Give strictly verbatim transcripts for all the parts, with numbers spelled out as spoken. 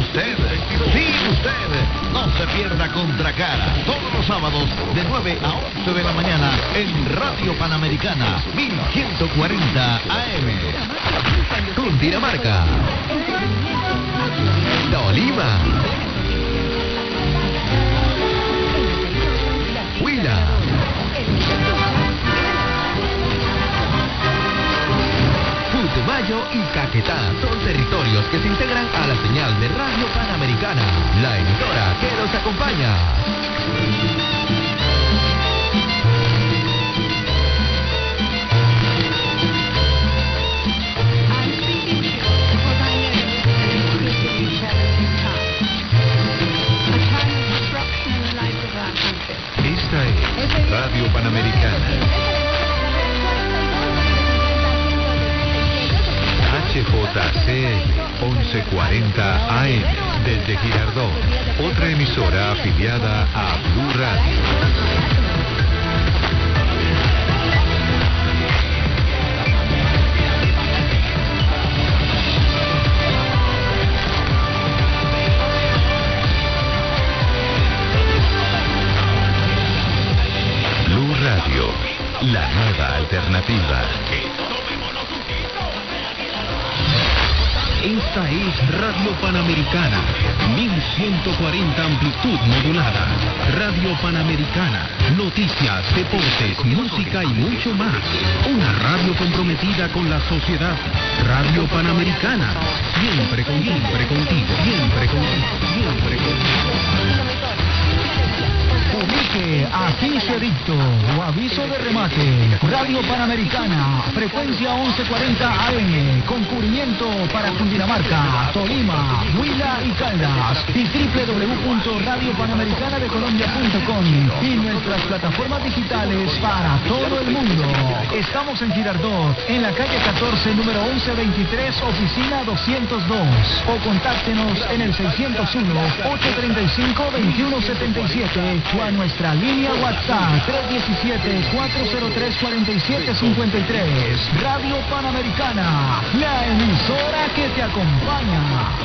usted, sí usted, no se pierda Contracara todos los sábados de nueve a once de la mañana en Radio Panamericana mil ciento cuarenta A M. Cundinamarca, Tolima, Huila, Putumayo y Caquetá son territorios que se integran a la señal de Radio Panamericana, la emisora que los acompaña. Esta es Radio Panamericana. H J C once cuarenta A M desde Girardot, otra emisora afiliada a Blue Radio. Blue Radio, la nueva alternativa. Esta es Radio Panamericana, mil ciento cuarenta amplitud modulada. Radio Panamericana, noticias, deportes, música y mucho más. Una radio comprometida con la sociedad. Radio Panamericana, siempre con, siempre contigo, siempre contigo, siempre contigo. Publique afiche edicto o aviso de remate. Radio Panamericana, frecuencia once cuarenta A M, con cubrimiento para Cundinamarca, Tolima, Huila y Caldas, y doble u doble u doble u punto radio panamericana de colombia punto com y nuestras plataformas digitales para todo el mundo. Estamos en Girardot, en la calle catorce, número once veintitrés, oficina doscientos dos, o contáctenos en el seiscientos uno, ochocientos treinta y cinco, veintiuno setenta y siete o a nuestra línea WhatsApp tres uno siete, cuatro cero tres, cuatro siete cinco tres. Radio Panamericana, la emisora que te acompaña.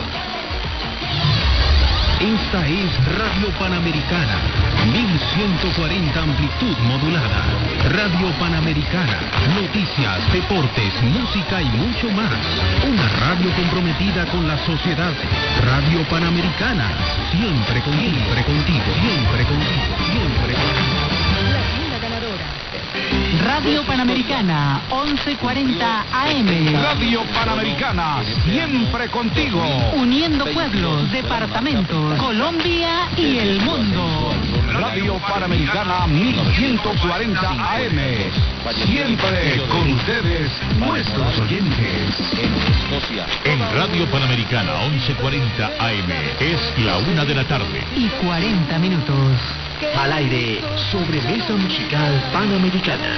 Esta es Radio Panamericana, mil ciento cuarenta amplitud modulada. Radio Panamericana, noticias, deportes, música y mucho más. Una radio comprometida con la sociedad. Radio Panamericana, siempre contigo, siempre contigo, siempre contigo, siempre contigo. Radio Panamericana, once cuarenta A M. Radio Panamericana, siempre contigo. Uniendo pueblos, departamentos, Colombia y el mundo. Radio Panamericana, mil ciento cuarenta A M. Siempre con ustedes, nuestros oyentes. En Radio Panamericana, once cuarenta A M, es la una de la tarde. Y cuarenta minutos. Al aire, sobremesa musical panamericana.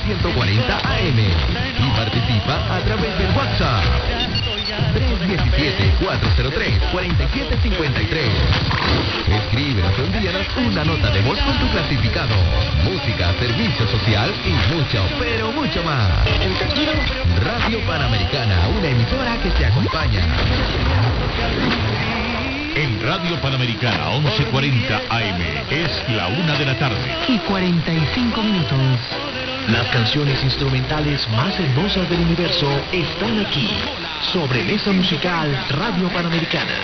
ciento cuarenta A M y participa a través del WhatsApp tres uno siete, cuatro cero tres, cuatro siete cinco tres. Escríbenos o envíanos una nota de voz con tu clasificado, música, servicio social y mucho, pero mucho más. Radio Panamericana, una emisora que te acompaña. En Radio Panamericana once cuarenta A M es la una de la tarde y cuarenta y cinco minutos. Las canciones instrumentales más hermosas del universo están aquí. Sobremesa musical Radio Panamericana.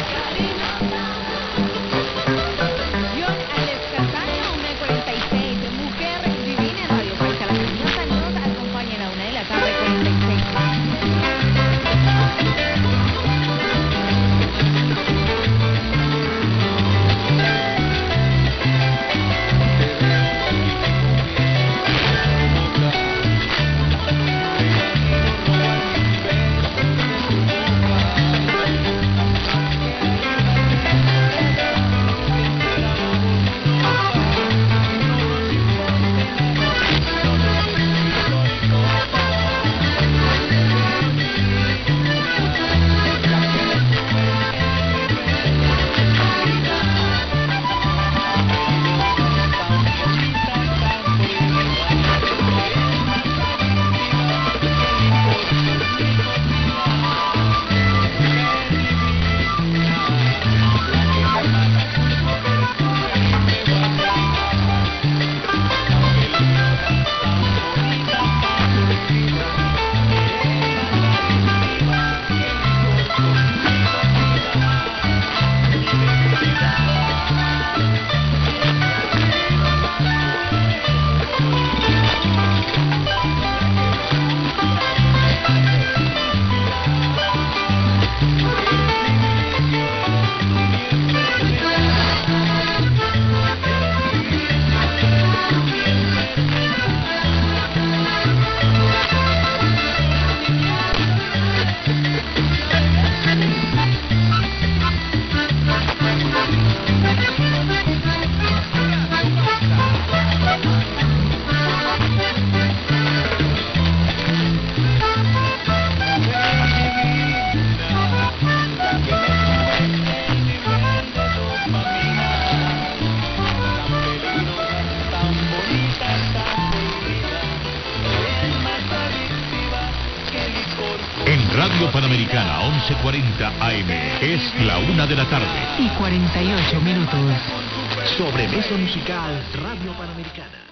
Radio Panamericana once cuarenta A M es la una de la tarde y cuarenta y ocho minutos. Sobremesa musical Radio Panamericana.